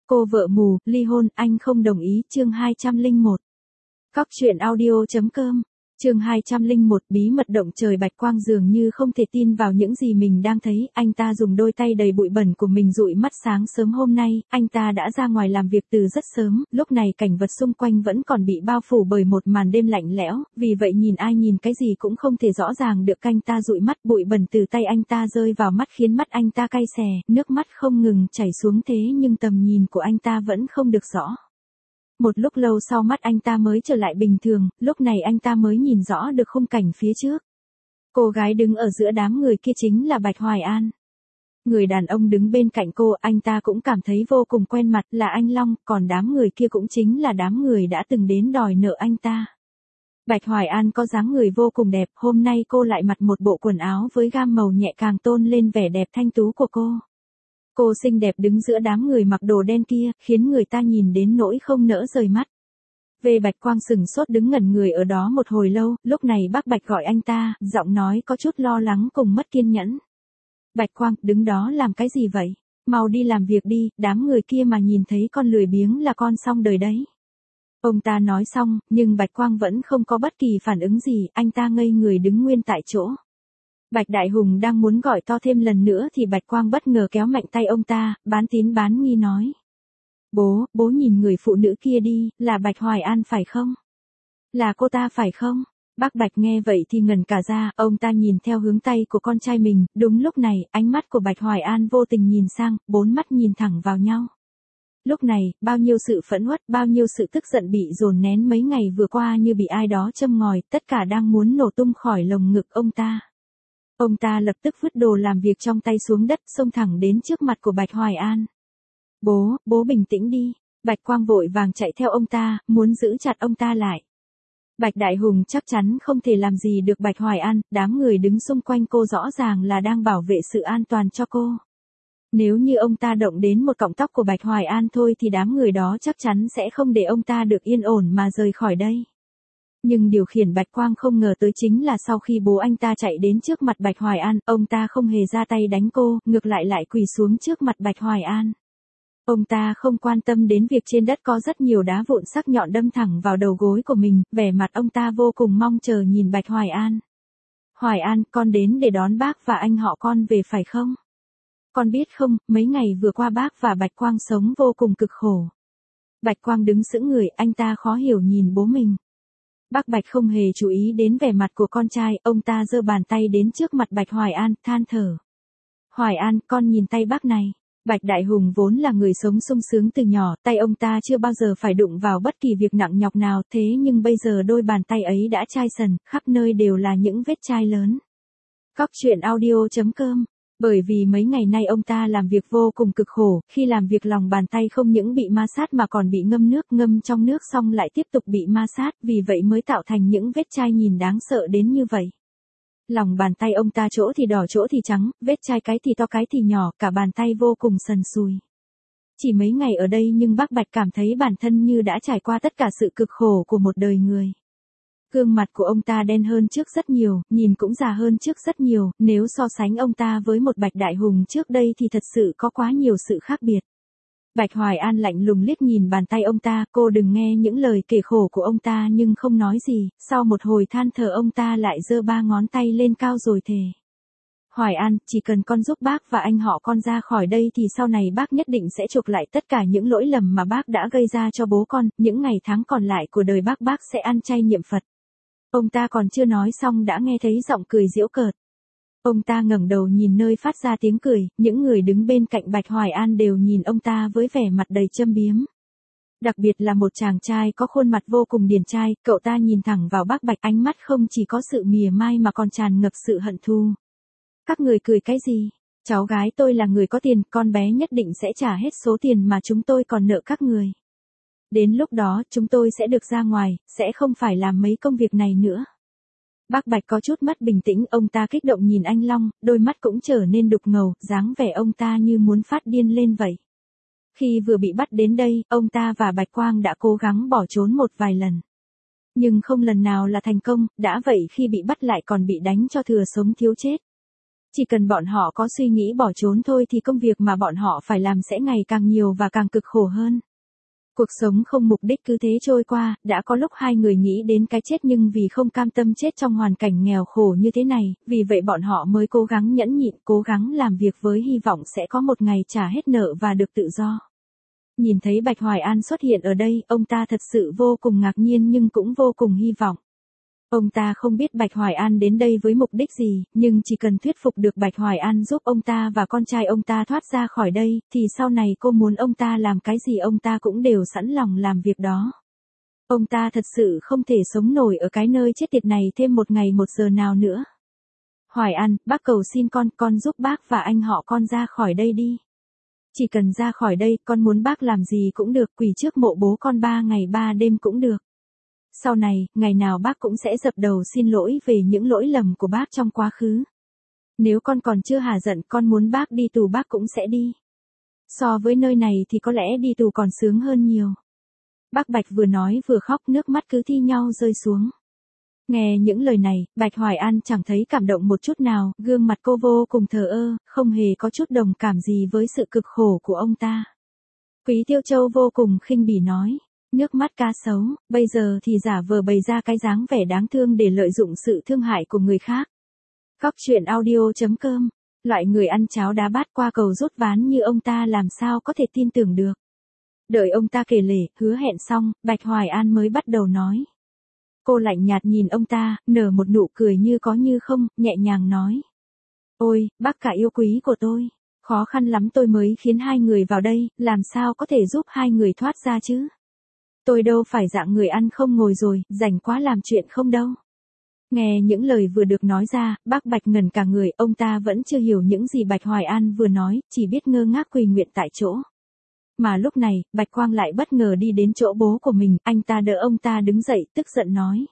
Cô vợ mù, ly hôn, anh không đồng ý, chương 201. Cóc truyện audio.com, chương 201, bí mật động trời. Bạch Quang dường như không thể tin vào những gì mình đang thấy, anh ta dùng đôi tay đầy bụi bẩn của mình dụi mắt. Sáng sớm hôm nay, anh ta đã ra ngoài làm việc từ rất sớm, lúc này cảnh vật xung quanh vẫn còn bị bao phủ bởi một màn đêm lạnh lẽo, vì vậy nhìn ai nhìn cái gì cũng không thể rõ ràng được. Anh ta dụi mắt, bụi bẩn từ tay anh ta rơi vào mắt khiến mắt anh ta cay xè, nước mắt không ngừng chảy xuống, thế nhưng tầm nhìn của anh ta vẫn không được rõ. Một lúc lâu sau mắt anh ta mới trở lại bình thường, lúc này anh ta mới nhìn rõ được khung cảnh phía trước. Cô gái đứng ở giữa đám người kia chính là Bạch Hoài An. Người đàn ông đứng bên cạnh cô, anh ta cũng cảm thấy vô cùng quen mặt, là anh Long, còn đám người kia cũng chính là đám người đã từng đến đòi nợ anh ta. Bạch Hoài An có dáng người vô cùng đẹp, hôm nay cô lại mặc một bộ quần áo với gam màu nhẹ càng tôn lên vẻ đẹp thanh tú của cô. Cô xinh đẹp đứng giữa đám người mặc đồ đen kia, khiến người ta nhìn đến nỗi không nỡ rời mắt. Về Bạch Quang sừng sốt đứng ngẩn người ở đó một hồi lâu, lúc này bác Bạch gọi anh ta, giọng nói có chút lo lắng cùng mất kiên nhẫn. Bạch Quang, đứng đó làm cái gì vậy? Mau đi làm việc đi, đám người kia mà nhìn thấy con lười biếng là con xong đời đấy. Ông ta nói xong, nhưng Bạch Quang vẫn không có bất kỳ phản ứng gì, anh ta ngây người đứng nguyên tại chỗ. Bạch Đại Hùng đang muốn gọi to thêm lần nữa thì Bạch Quang bất ngờ kéo mạnh tay ông ta, bán tín bán nghi nói. Bố nhìn người phụ nữ kia đi, là Bạch Hoài An phải không? Là cô ta phải không? Bác Bạch nghe vậy thì ngẩn cả ra, ông ta nhìn theo hướng tay của con trai mình, đúng lúc này, ánh mắt của Bạch Hoài An vô tình nhìn sang, bốn mắt nhìn thẳng vào nhau. Lúc này, bao nhiêu sự phẫn uất, bao nhiêu sự tức giận bị dồn nén mấy ngày vừa qua như bị ai đó châm ngòi, tất cả đang muốn nổ tung khỏi lồng ngực ông ta. Ông ta lập tức vứt đồ làm việc trong tay xuống đất, xông thẳng đến trước mặt của Bạch Hoài An. Bố bình tĩnh đi. Bạch Quang vội vàng chạy theo ông ta, muốn giữ chặt ông ta lại. Bạch Đại Hùng chắc chắn không thể làm gì được Bạch Hoài An, đám người đứng xung quanh cô rõ ràng là đang bảo vệ sự an toàn cho cô. Nếu như ông ta động đến một cọng tóc của Bạch Hoài An thôi thì đám người đó chắc chắn sẽ không để ông ta được yên ổn mà rời khỏi đây. Nhưng điều khiển Bạch Quang không ngờ tới chính là sau khi bố anh ta chạy đến trước mặt Bạch Hoài An, ông ta không hề ra tay đánh cô, ngược lại quỳ xuống trước mặt Bạch Hoài An. Ông ta không quan tâm đến việc trên đất có rất nhiều đá vụn sắc nhọn đâm thẳng vào đầu gối của mình, vẻ mặt ông ta vô cùng mong chờ nhìn Bạch Hoài An. Hoài An, con đến để đón bác và anh họ con về phải không? Con biết không, mấy ngày vừa qua bác và Bạch Quang sống vô cùng cực khổ. Bạch Quang đứng sững người, anh ta khó hiểu nhìn bố mình. Bác Bạch không hề chú ý đến vẻ mặt của con trai, ông ta giơ bàn tay đến trước mặt Bạch Hoài An, than thở. Hoài An, con nhìn tay bác này. Bạch Đại Hùng vốn là người sống sung sướng từ nhỏ, tay ông ta chưa bao giờ phải đụng vào bất kỳ việc nặng nhọc nào, thế nhưng bây giờ đôi bàn tay ấy đã chai sần, khắp nơi đều là những vết chai lớn. Cóc truyện audio.com. Bởi vì mấy ngày nay ông ta làm việc vô cùng cực khổ, khi làm việc lòng bàn tay không những bị ma sát mà còn bị ngâm trong nước xong lại tiếp tục bị ma sát, vì vậy mới tạo thành những vết chai nhìn đáng sợ đến như vậy. Lòng bàn tay ông ta chỗ thì đỏ chỗ thì trắng, vết chai cái thì to cái thì nhỏ, cả bàn tay vô cùng sần sùi. Chỉ mấy ngày ở đây nhưng bác Bạch cảm thấy bản thân như đã trải qua tất cả sự cực khổ của một đời người. Gương mặt của ông ta đen hơn trước rất nhiều, nhìn cũng già hơn trước rất nhiều, nếu so sánh ông ta với một Bạch Đại Hùng trước đây thì thật sự có quá nhiều sự khác biệt. Bạch Hoài An lạnh lùng liếc nhìn bàn tay ông ta, cô đừng nghe những lời kể khổ của ông ta nhưng không nói gì, sau một hồi than thở ông ta lại giơ 3 ngón tay lên cao rồi thề. Hoài An, chỉ cần con giúp bác và anh họ con ra khỏi đây thì sau này bác nhất định sẽ chuộc lại tất cả những lỗi lầm mà bác đã gây ra cho bố con, những ngày tháng còn lại của đời bác sẽ ăn chay niệm Phật. Ông ta còn chưa nói xong đã nghe thấy giọng cười giễu cợt. Ông ta ngẩng đầu nhìn nơi phát ra tiếng cười, những người đứng bên cạnh Bạch Hoài An đều nhìn ông ta với vẻ mặt đầy châm biếm. Đặc biệt là một chàng trai có khuôn mặt vô cùng điển trai, cậu ta nhìn thẳng vào bác Bạch, ánh mắt không chỉ có sự mỉa mai mà còn tràn ngập sự hận thù. Các người cười cái gì? Cháu gái tôi là người có tiền, con bé nhất định sẽ trả hết số tiền mà chúng tôi còn nợ các người. Đến lúc đó chúng tôi sẽ được ra ngoài, sẽ không phải làm mấy công việc này nữa. Bác Bạch có chút mất bình tĩnh, ông ta kích động nhìn anh Long, đôi mắt cũng trở nên đục ngầu, dáng vẻ ông ta như muốn phát điên lên vậy. Khi vừa bị bắt đến đây, ông ta và Bạch Quang đã cố gắng bỏ trốn một vài lần. Nhưng không lần nào là thành công, đã vậy khi bị bắt lại còn bị đánh cho thừa sống thiếu chết. Chỉ cần bọn họ có suy nghĩ bỏ trốn thôi thì công việc mà bọn họ phải làm sẽ ngày càng nhiều và càng cực khổ hơn. Cuộc sống không mục đích cứ thế trôi qua, đã có lúc hai người nghĩ đến cái chết nhưng vì không cam tâm chết trong hoàn cảnh nghèo khổ như thế này, vì vậy bọn họ mới cố gắng nhẫn nhịn, cố gắng làm việc với hy vọng sẽ có một ngày trả hết nợ và được tự do. Nhìn thấy Bạch Hoài An xuất hiện ở đây, ông ta thật sự vô cùng ngạc nhiên nhưng cũng vô cùng hy vọng. Ông ta không biết Bạch Hoài An đến đây với mục đích gì, nhưng chỉ cần thuyết phục được Bạch Hoài An giúp ông ta và con trai ông ta thoát ra khỏi đây, thì sau này cô muốn ông ta làm cái gì ông ta cũng đều sẵn lòng làm việc đó. Ông ta thật sự không thể sống nổi ở cái nơi chết tiệt này thêm một ngày một giờ nào nữa. Hoài An, bác cầu xin con giúp bác và anh họ con ra khỏi đây đi. Chỉ cần ra khỏi đây, con muốn bác làm gì cũng được, quỳ trước mộ bố con 3 ngày 3 đêm cũng được. Sau này, ngày nào bác cũng sẽ dập đầu xin lỗi về những lỗi lầm của bác trong quá khứ. Nếu con còn chưa hả giận, con muốn bác đi tù bác cũng sẽ đi. So với nơi này thì có lẽ đi tù còn sướng hơn nhiều. Bác Bạch vừa nói vừa khóc, nước mắt cứ thi nhau rơi xuống. Nghe những lời này, Bạch Hoài An chẳng thấy cảm động một chút nào, gương mặt cô vô cùng thờ ơ, không hề có chút đồng cảm gì với sự cực khổ của ông ta. Quý Tiêu Châu vô cùng khinh bỉ nói. Nước mắt cá sấu, bây giờ thì giả vờ bày ra cái dáng vẻ đáng thương để lợi dụng sự thương hại của người khác. Cóc truyện audio.com, loại người ăn cháo đá bát qua cầu rút ván như ông ta làm sao có thể tin tưởng được. Đợi ông ta kể lể, hứa hẹn xong, Bạch Hoài An mới bắt đầu nói. Cô lạnh nhạt nhìn ông ta, nở một nụ cười như có như không, nhẹ nhàng nói. Ôi, bác cả yêu quý của tôi, khó khăn lắm tôi mới khiến hai người vào đây, làm sao có thể giúp hai người thoát ra chứ? Tôi đâu phải dạng người ăn không ngồi rồi, rảnh quá làm chuyện không đâu. Nghe những lời vừa được nói ra, bác Bạch ngẩn cả người, ông ta vẫn chưa hiểu những gì Bạch Hoài An vừa nói, chỉ biết ngơ ngác quỳ nguyện tại chỗ. Mà lúc này, Bạch Quang lại bất ngờ đi đến chỗ bố của mình, anh ta đỡ ông ta đứng dậy, tức giận nói.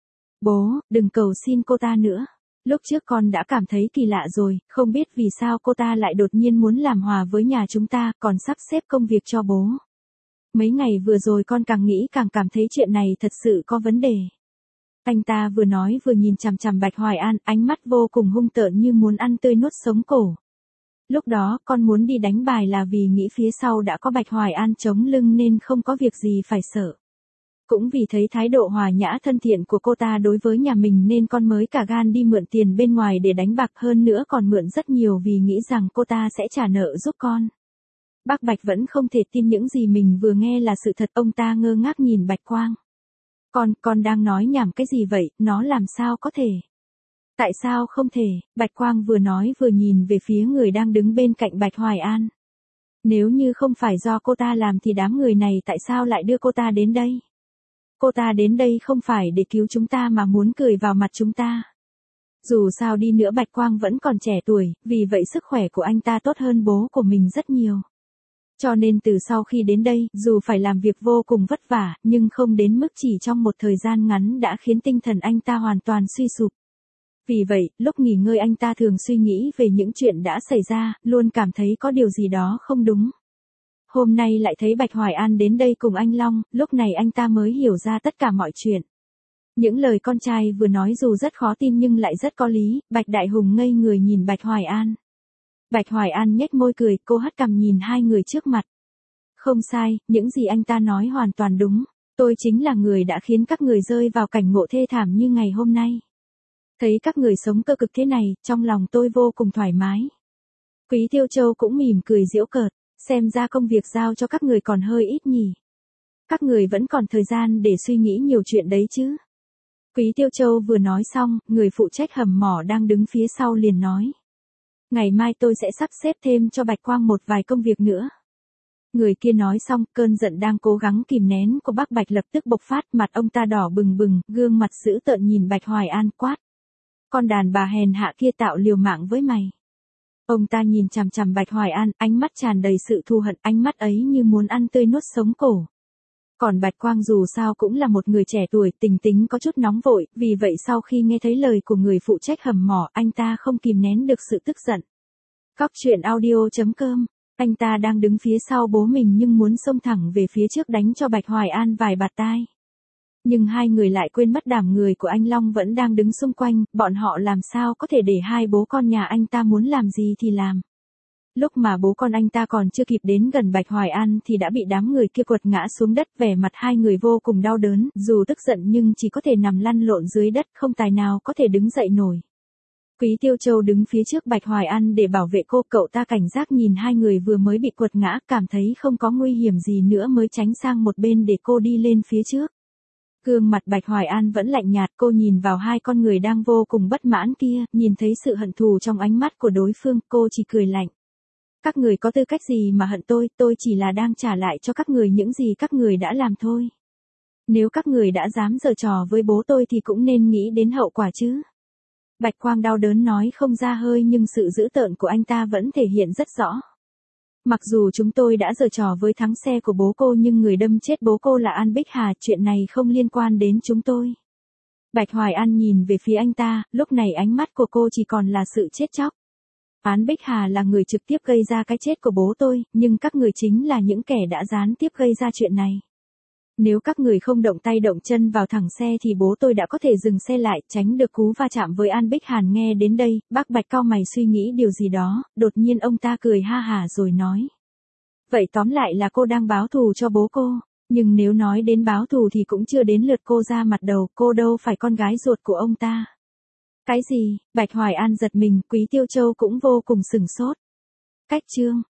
Bố, đừng cầu xin cô ta nữa. Lúc trước con đã cảm thấy kỳ lạ rồi, không biết vì sao cô ta lại đột nhiên muốn làm hòa với nhà chúng ta, còn sắp xếp công việc cho bố. Mấy ngày vừa rồi con càng nghĩ càng cảm thấy chuyện này thật sự có vấn đề. Anh ta vừa nói vừa nhìn chằm chằm Bạch Hoài An, ánh mắt vô cùng hung tợn như muốn ăn tươi nuốt sống cổ. Lúc đó, con muốn đi đánh bài là vì nghĩ phía sau đã có Bạch Hoài An chống lưng nên không có việc gì phải sợ. Cũng vì thấy thái độ hòa nhã thân thiện của cô ta đối với nhà mình nên con mới cả gan đi mượn tiền bên ngoài để đánh bạc, hơn nữa còn mượn rất nhiều vì nghĩ rằng cô ta sẽ trả nợ giúp con. Bác Bạch vẫn không thể tin những gì mình vừa nghe là sự thật, ông ta ngơ ngác nhìn Bạch Quang. Con đang nói nhảm cái gì vậy, nó làm sao có thể? Tại sao không thể? Bạch Quang vừa nói vừa nhìn về phía người đang đứng bên cạnh Bạch Hoài An. Nếu như không phải do cô ta làm thì đám người này tại sao lại đưa cô ta đến đây? Cô ta đến đây không phải để cứu chúng ta mà muốn cười vào mặt chúng ta. Dù sao đi nữa Bạch Quang vẫn còn trẻ tuổi, vì vậy sức khỏe của anh ta tốt hơn bố của mình rất nhiều. Cho nên từ sau khi đến đây, dù phải làm việc vô cùng vất vả, nhưng không đến mức chỉ trong một thời gian ngắn đã khiến tinh thần anh ta hoàn toàn suy sụp. Vì vậy, lúc nghỉ ngơi anh ta thường suy nghĩ về những chuyện đã xảy ra, luôn cảm thấy có điều gì đó không đúng. Hôm nay lại thấy Bạch Hoài An đến đây cùng anh Long, lúc này anh ta mới hiểu ra tất cả mọi chuyện. Những lời con trai vừa nói dù rất khó tin nhưng lại rất có lý, Bạch Đại Hùng ngây người nhìn Bạch Hoài An. Bạch Hoài An nhếch môi cười, cô hất cằm nhìn hai người trước mặt. Không sai, những gì anh ta nói hoàn toàn đúng. Tôi chính là người đã khiến các người rơi vào cảnh ngộ thê thảm như ngày hôm nay. Thấy các người sống cơ cực thế này, trong lòng tôi vô cùng thoải mái. Quý Tiêu Châu cũng mỉm cười giễu cợt, xem ra công việc giao cho các người còn hơi ít nhỉ. Các người vẫn còn thời gian để suy nghĩ nhiều chuyện đấy chứ. Quý Tiêu Châu vừa nói xong, người phụ trách hầm mỏ đang đứng phía sau liền nói. Ngày mai tôi sẽ sắp xếp thêm cho Bạch Quang một vài công việc nữa. Người kia nói xong, cơn giận đang cố gắng kìm nén của bác Bạch lập tức bộc phát, mặt ông ta đỏ bừng bừng, gương mặt dữ tợn nhìn Bạch Hoài An quát. Con đàn bà hèn hạ kia tạo liều mạng với mày. Ông ta nhìn chằm chằm Bạch Hoài An, ánh mắt tràn đầy sự thù hận, ánh mắt ấy như muốn ăn tươi nuốt sống cổ. Còn Bạch Quang dù sao cũng là một người trẻ tuổi, tính tính có chút nóng vội, vì vậy sau khi nghe thấy lời của người phụ trách hầm mỏ, anh ta không kìm nén được sự tức giận. Cóc truyện audio.com, anh ta đang đứng phía sau bố mình nhưng muốn xông thẳng về phía trước đánh cho Bạch Hoài An vài bạt tai. Nhưng hai người lại quên mất đảm người của anh Long vẫn đang đứng xung quanh, bọn họ làm sao có thể để hai bố con nhà anh ta muốn làm gì thì làm. Lúc mà bố con anh ta còn chưa kịp đến gần Bạch Hoài An thì đã bị đám người kia quật ngã xuống đất, vẻ mặt hai người vô cùng đau đớn, dù tức giận nhưng chỉ có thể nằm lăn lộn dưới đất, không tài nào có thể đứng dậy nổi. Quý Tiêu Châu đứng phía trước Bạch Hoài An để bảo vệ cô, cậu ta cảnh giác nhìn hai người vừa mới bị quật ngã, cảm thấy không có nguy hiểm gì nữa mới tránh sang một bên để cô đi lên phía trước. Gương mặt Bạch Hoài An vẫn lạnh nhạt, cô nhìn vào hai con người đang vô cùng bất mãn kia, nhìn thấy sự hận thù trong ánh mắt của đối phương, cô chỉ cười lạnh. Các người có tư cách gì mà hận tôi chỉ là đang trả lại cho các người những gì các người đã làm thôi. Nếu các người đã dám giở trò với bố tôi thì cũng nên nghĩ đến hậu quả chứ. Bạch Quang đau đớn nói không ra hơi nhưng sự dữ tợn của anh ta vẫn thể hiện rất rõ. Mặc dù chúng tôi đã giở trò với thắng xe của bố cô nhưng người đâm chết bố cô là An Bích Hà, chuyện này không liên quan đến chúng tôi. Bạch Hoài An nhìn về phía anh ta, lúc này ánh mắt của cô chỉ còn là sự chết chóc. An Bích Hà là người trực tiếp gây ra cái chết của bố tôi, nhưng các người chính là những kẻ đã gián tiếp gây ra chuyện này. Nếu các người không động tay động chân vào thẳng xe thì bố tôi đã có thể dừng xe lại, tránh được cú va chạm với An Bích Hàn. Nghe đến đây, bác Bạch cau mày suy nghĩ điều gì đó, đột nhiên ông ta cười ha hả rồi nói. Vậy tóm lại là cô đang báo thù cho bố cô, nhưng nếu nói đến báo thù thì cũng chưa đến lượt cô ra mặt đầu, cô đâu phải con gái ruột của ông ta. Cái gì? Bạch Hoài An giật mình, Quý Tiêu Châu cũng vô cùng sửng sốt. Cách chương